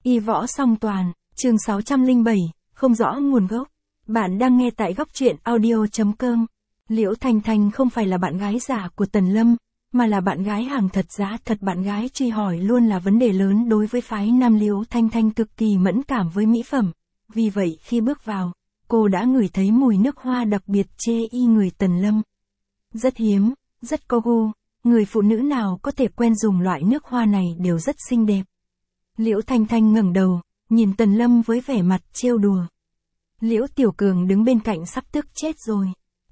Y võ song toàn, chương 607, không rõ nguồn gốc. Bạn đang nghe tại góc truyện audio.com. Liễu Thanh Thanh không phải là bạn gái giả của Tần Lâm, mà là bạn gái hàng thật giá thật. Bạn gái truy hỏi luôn là vấn đề lớn đối với phái nam. Liễu Thanh Thanh cực kỳ mẫn cảm với mỹ phẩm. Vì vậy khi bước vào, cô đã ngửi thấy mùi nước hoa đặc biệt chê y người Tần Lâm. Rất hiếm, rất có gu, người phụ nữ nào có thể quen dùng loại nước hoa này đều rất xinh đẹp. Liễu Thanh Thanh ngẩng đầu, nhìn Tần Lâm với vẻ mặt trêu đùa. Liễu Tiểu Cường đứng bên cạnh sắp tức chết rồi.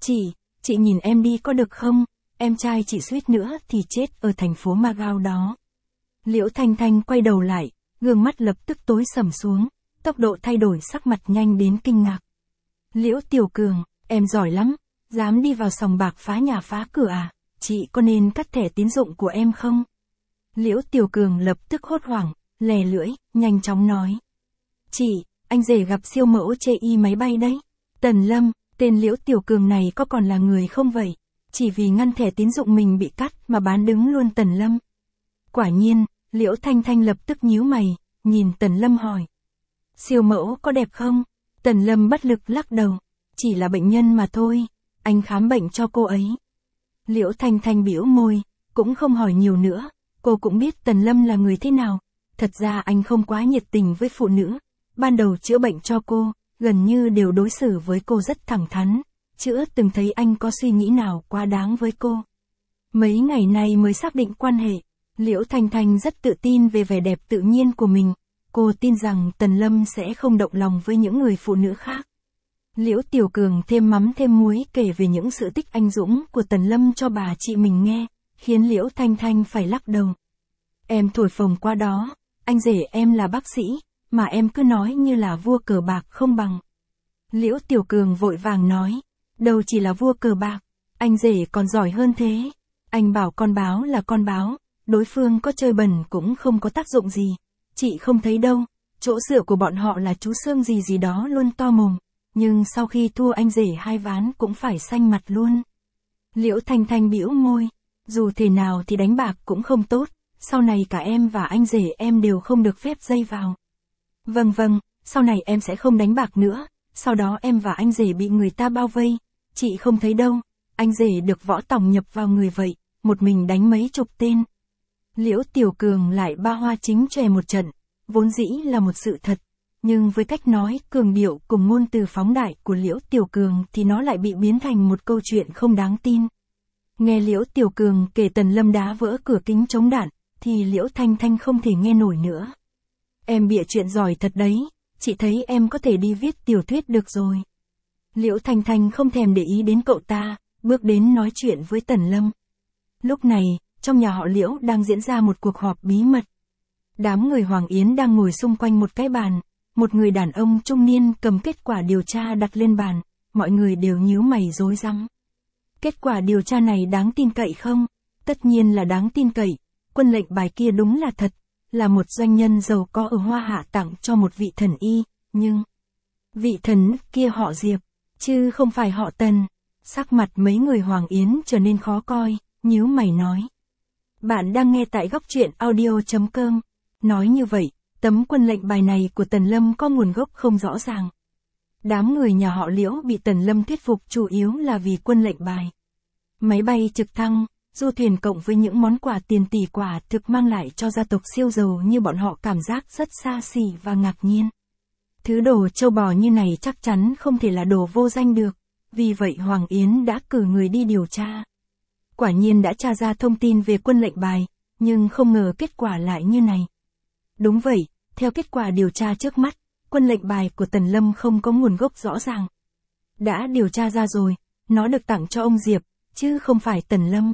Chị nhìn em đi có được không? Em trai chị suýt nữa thì chết ở thành phố Macau đó. Liễu Thanh Thanh quay đầu lại, gương mắt lập tức tối sầm xuống, tốc độ thay đổi sắc mặt nhanh đến kinh ngạc. Liễu Tiểu Cường, em giỏi lắm, dám đi vào sòng bạc phá nhà phá cửa à? Chị có nên cắt thẻ tín dụng của em không? Liễu Tiểu Cường lập tức hốt hoảng, lè lưỡi, nhanh chóng nói. Chị, anh rể gặp siêu mẫu chê y máy bay đấy. Tần Lâm, tên Liễu Tiểu Cường này có còn là người không vậy? Chỉ vì ngăn thẻ tín dụng mình bị cắt mà bán đứng luôn Tần Lâm. Quả nhiên, Liễu Thanh Thanh lập tức nhíu mày, nhìn Tần Lâm hỏi. Siêu mẫu có đẹp không? Tần Lâm bất lực lắc đầu. Chỉ là bệnh nhân mà thôi, anh khám bệnh cho cô ấy. Liễu Thanh Thanh bĩu môi, cũng không hỏi nhiều nữa, cô cũng biết Tần Lâm là người thế nào. Thật ra anh không quá nhiệt tình với phụ nữ. Ban đầu chữa bệnh cho cô, gần như đều đối xử với cô rất thẳng thắn, chưa từng thấy anh có suy nghĩ nào quá đáng với cô. Mấy ngày nay mới xác định quan hệ, Liễu Thanh Thanh rất tự tin về vẻ đẹp tự nhiên của mình. Cô tin rằng Tần Lâm sẽ không động lòng với những người phụ nữ khác. Liễu Tiểu Cường thêm mắm thêm muối kể về những sự tích anh dũng của Tần Lâm cho bà chị mình nghe, khiến Liễu Thanh Thanh phải lắc đầu. Em thổi phồng qua đó, anh rể em là bác sĩ, mà em cứ nói như là vua cờ bạc không bằng. Liễu Tiểu Cường vội vàng nói, đâu chỉ là vua cờ bạc, anh rể còn giỏi hơn thế. Anh bảo con báo là con báo, đối phương có chơi bẩn cũng không có tác dụng gì. Chị không thấy đâu, chỗ dựa của bọn họ là chú Sương gì đó luôn to mồm, nhưng sau khi thua anh rể 2 ván cũng phải xanh mặt luôn. Liễu Thanh Thanh bĩu môi, dù thế nào thì đánh bạc cũng không tốt, sau này cả em và anh rể em đều không được phép dây vào. Vâng, sau này em sẽ không đánh bạc nữa, sau đó em và anh rể bị người ta bao vây, chị không thấy đâu, anh rể được võ tòng nhập vào người vậy, một mình đánh mấy chục tên. Liễu Tiểu Cường lại ba hoa chính chòe một trận, vốn dĩ là một sự thật, nhưng với cách nói cường điệu cùng ngôn từ phóng đại của Liễu Tiểu Cường thì nó lại bị biến thành một câu chuyện không đáng tin. Nghe Liễu Tiểu Cường kể Tần Lâm đá vỡ cửa kính chống đạn, thì Liễu Thanh Thanh không thể nghe nổi nữa. Em bịa chuyện giỏi thật đấy, chị thấy em có thể đi viết tiểu thuyết được rồi. Liễu Thanh Thanh không thèm để ý đến cậu ta, bước đến nói chuyện với Tần Lâm. Lúc này, trong nhà họ Liễu đang diễn ra một cuộc họp bí mật. Đám người Hoàng Yến đang ngồi xung quanh một cái bàn, một người đàn ông trung niên cầm kết quả điều tra đặt lên bàn, mọi người đều nhíu mày rối rắm. Kết quả điều tra này đáng tin cậy không? Tất nhiên là đáng tin cậy, quân lệnh bài kia đúng là thật, là một doanh nhân giàu có ở Hoa Hạ tặng cho một vị thần y, nhưng vị thần kia họ Diệp, chứ không phải họ Tần. Sắc mặt mấy người Hoàng Yến trở nên khó coi, nhíu mày nói. Bạn đang nghe tại góc truyện audio.com. Nói như vậy, tấm quân lệnh bài này của Tần Lâm có nguồn gốc không rõ ràng. Đám người nhà họ Liễu bị Tần Lâm thuyết phục chủ yếu là vì quân lệnh bài. Máy bay trực thăng, du thuyền cộng với những món quà tiền tỷ quả thực mang lại cho gia tộc siêu giàu như bọn họ cảm giác rất xa xỉ và ngạc nhiên. Thứ đồ châu bò như này chắc chắn không thể là đồ vô danh được, vì vậy Hoàng Yến đã cử người đi điều tra. Quả nhiên đã tra ra thông tin về quân lệnh bài, nhưng không ngờ kết quả lại như này. Đúng vậy, theo kết quả điều tra trước mắt, quân lệnh bài của Tần Lâm không có nguồn gốc rõ ràng. Đã điều tra ra rồi, nó được tặng cho ông Diệp, chứ không phải Tần Lâm.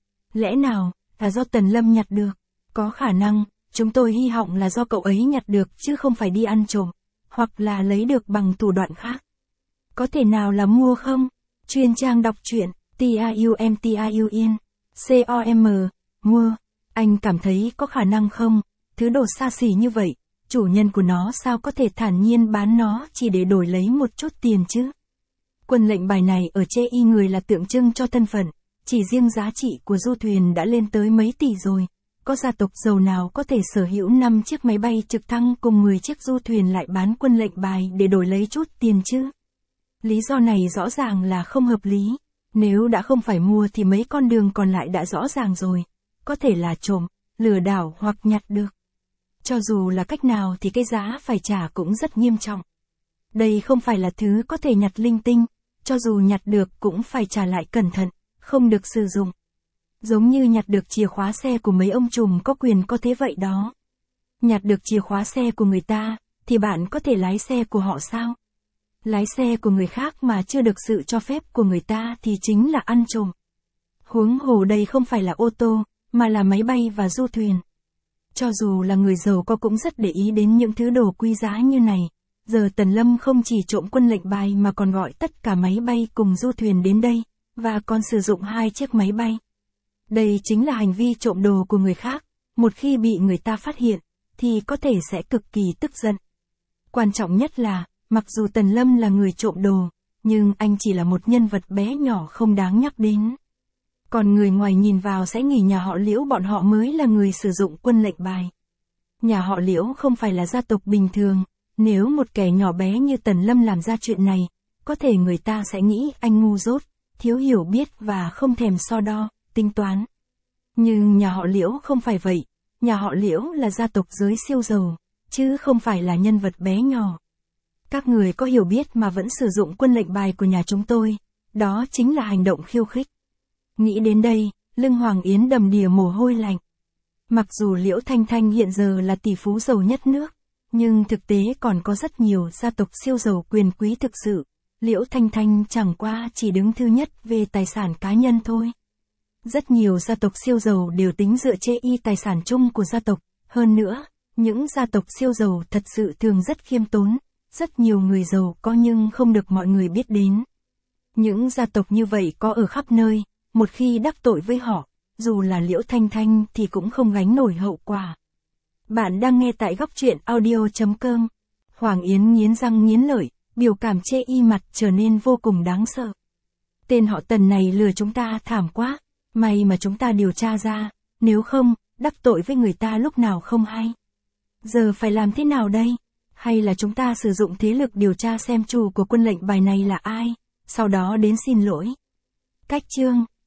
Lẽ nào, là do Tần Lâm nhặt được? Có khả năng, chúng tôi hy vọng là do cậu ấy nhặt được chứ không phải đi ăn trộm, hoặc là lấy được bằng thủ đoạn khác. Có thể nào là mua không? Chuyên trang đọc truyện, TIUM, COM, mua. Anh cảm thấy có khả năng không? Thứ đồ xa xỉ như vậy, chủ nhân của nó sao có thể thản nhiên bán nó chỉ để đổi lấy một chút tiền chứ? Quân lệnh bài này ở chê y người là tượng trưng cho thân phận, chỉ riêng giá trị của du thuyền đã lên tới mấy tỷ rồi. có gia tộc giàu nào có thể sở hữu 5 chiếc máy bay trực thăng cùng 10 chiếc du thuyền lại bán quân lệnh bài để đổi lấy chút tiền chứ? Lý do này rõ ràng là không hợp lý. Nếu đã không phải mua thì mấy con đường còn lại đã rõ ràng rồi. Có thể là trộm, lừa đảo hoặc nhặt được. Cho dù là cách nào thì cái giá phải trả cũng rất nghiêm trọng. Đây không phải là thứ có thể nhặt linh tinh, cho dù nhặt được cũng phải trả lại cẩn thận, không được sử dụng. Giống như nhặt được chìa khóa xe của mấy ông trùm có quyền có thế vậy đó. Nhặt được chìa khóa xe của người ta, thì bạn có thể lái xe của họ sao? Lái xe của người khác mà chưa được sự cho phép của người ta thì chính là ăn trộm. Huống hồ đây không phải là ô tô, mà là máy bay và du thuyền. Cho dù là người giàu có cũng rất để ý đến những thứ đồ quý giá như này. Giờ Tần Lâm không chỉ trộm quân lệnh bài mà còn gọi tất cả máy bay cùng du thuyền đến đây, và còn sử dụng 2 chiếc máy bay. Đây chính là hành vi trộm đồ của người khác, một khi bị người ta phát hiện, thì có thể sẽ cực kỳ tức giận. Quan trọng nhất là, mặc dù Tần Lâm là người trộm đồ, nhưng anh chỉ là một nhân vật bé nhỏ không đáng nhắc đến. Còn người ngoài nhìn vào sẽ nghĩ nhà họ Liễu bọn họ mới là người sử dụng quân lệnh bài. Nhà họ Liễu không phải là gia tộc bình thường, nếu một kẻ nhỏ bé như Tần Lâm làm ra chuyện này, có thể người ta sẽ nghĩ anh ngu dốt, thiếu hiểu biết và không thèm so đo, tính toán. Nhưng nhà họ Liễu không phải vậy, nhà họ Liễu là gia tộc giới siêu giàu, chứ không phải là nhân vật bé nhỏ. Các người có hiểu biết mà vẫn sử dụng quân lệnh bài của nhà chúng tôi, đó chính là hành động khiêu khích. Nghĩ đến đây, lưng Hoàng Yến đầm đìa mồ hôi lạnh. Mặc dù Liễu Thanh Thanh hiện giờ là tỷ phú giàu nhất nước, nhưng thực tế còn có rất nhiều gia tộc siêu giàu quyền quý thực sự. Liễu Thanh Thanh chẳng qua chỉ đứng thứ nhất về tài sản cá nhân thôi. Rất nhiều gia tộc siêu giàu đều tính dựa trên tài sản chung của gia tộc. Hơn nữa, những gia tộc siêu giàu thật sự thường rất khiêm tốn. Rất nhiều người giàu có nhưng không được mọi người biết đến. Những gia tộc như vậy có ở khắp nơi, một khi đắc tội với họ, dù là Liễu Thanh Thanh thì cũng không gánh nổi hậu quả. Bạn đang nghe tại góc truyện audio.com. Hoàng Yến nghiến răng nghiến lợi, biểu cảm chê mặt trở nên vô cùng đáng sợ. Tên họ Tần này lừa chúng ta thảm quá, may mà chúng ta điều tra ra, nếu không, đắc tội với người ta lúc nào không hay. Giờ phải làm thế nào đây? Hay là chúng ta sử dụng thế lực điều tra xem chủ của quân lệnh bài này là ai, sau đó đến xin lỗi? Cách chương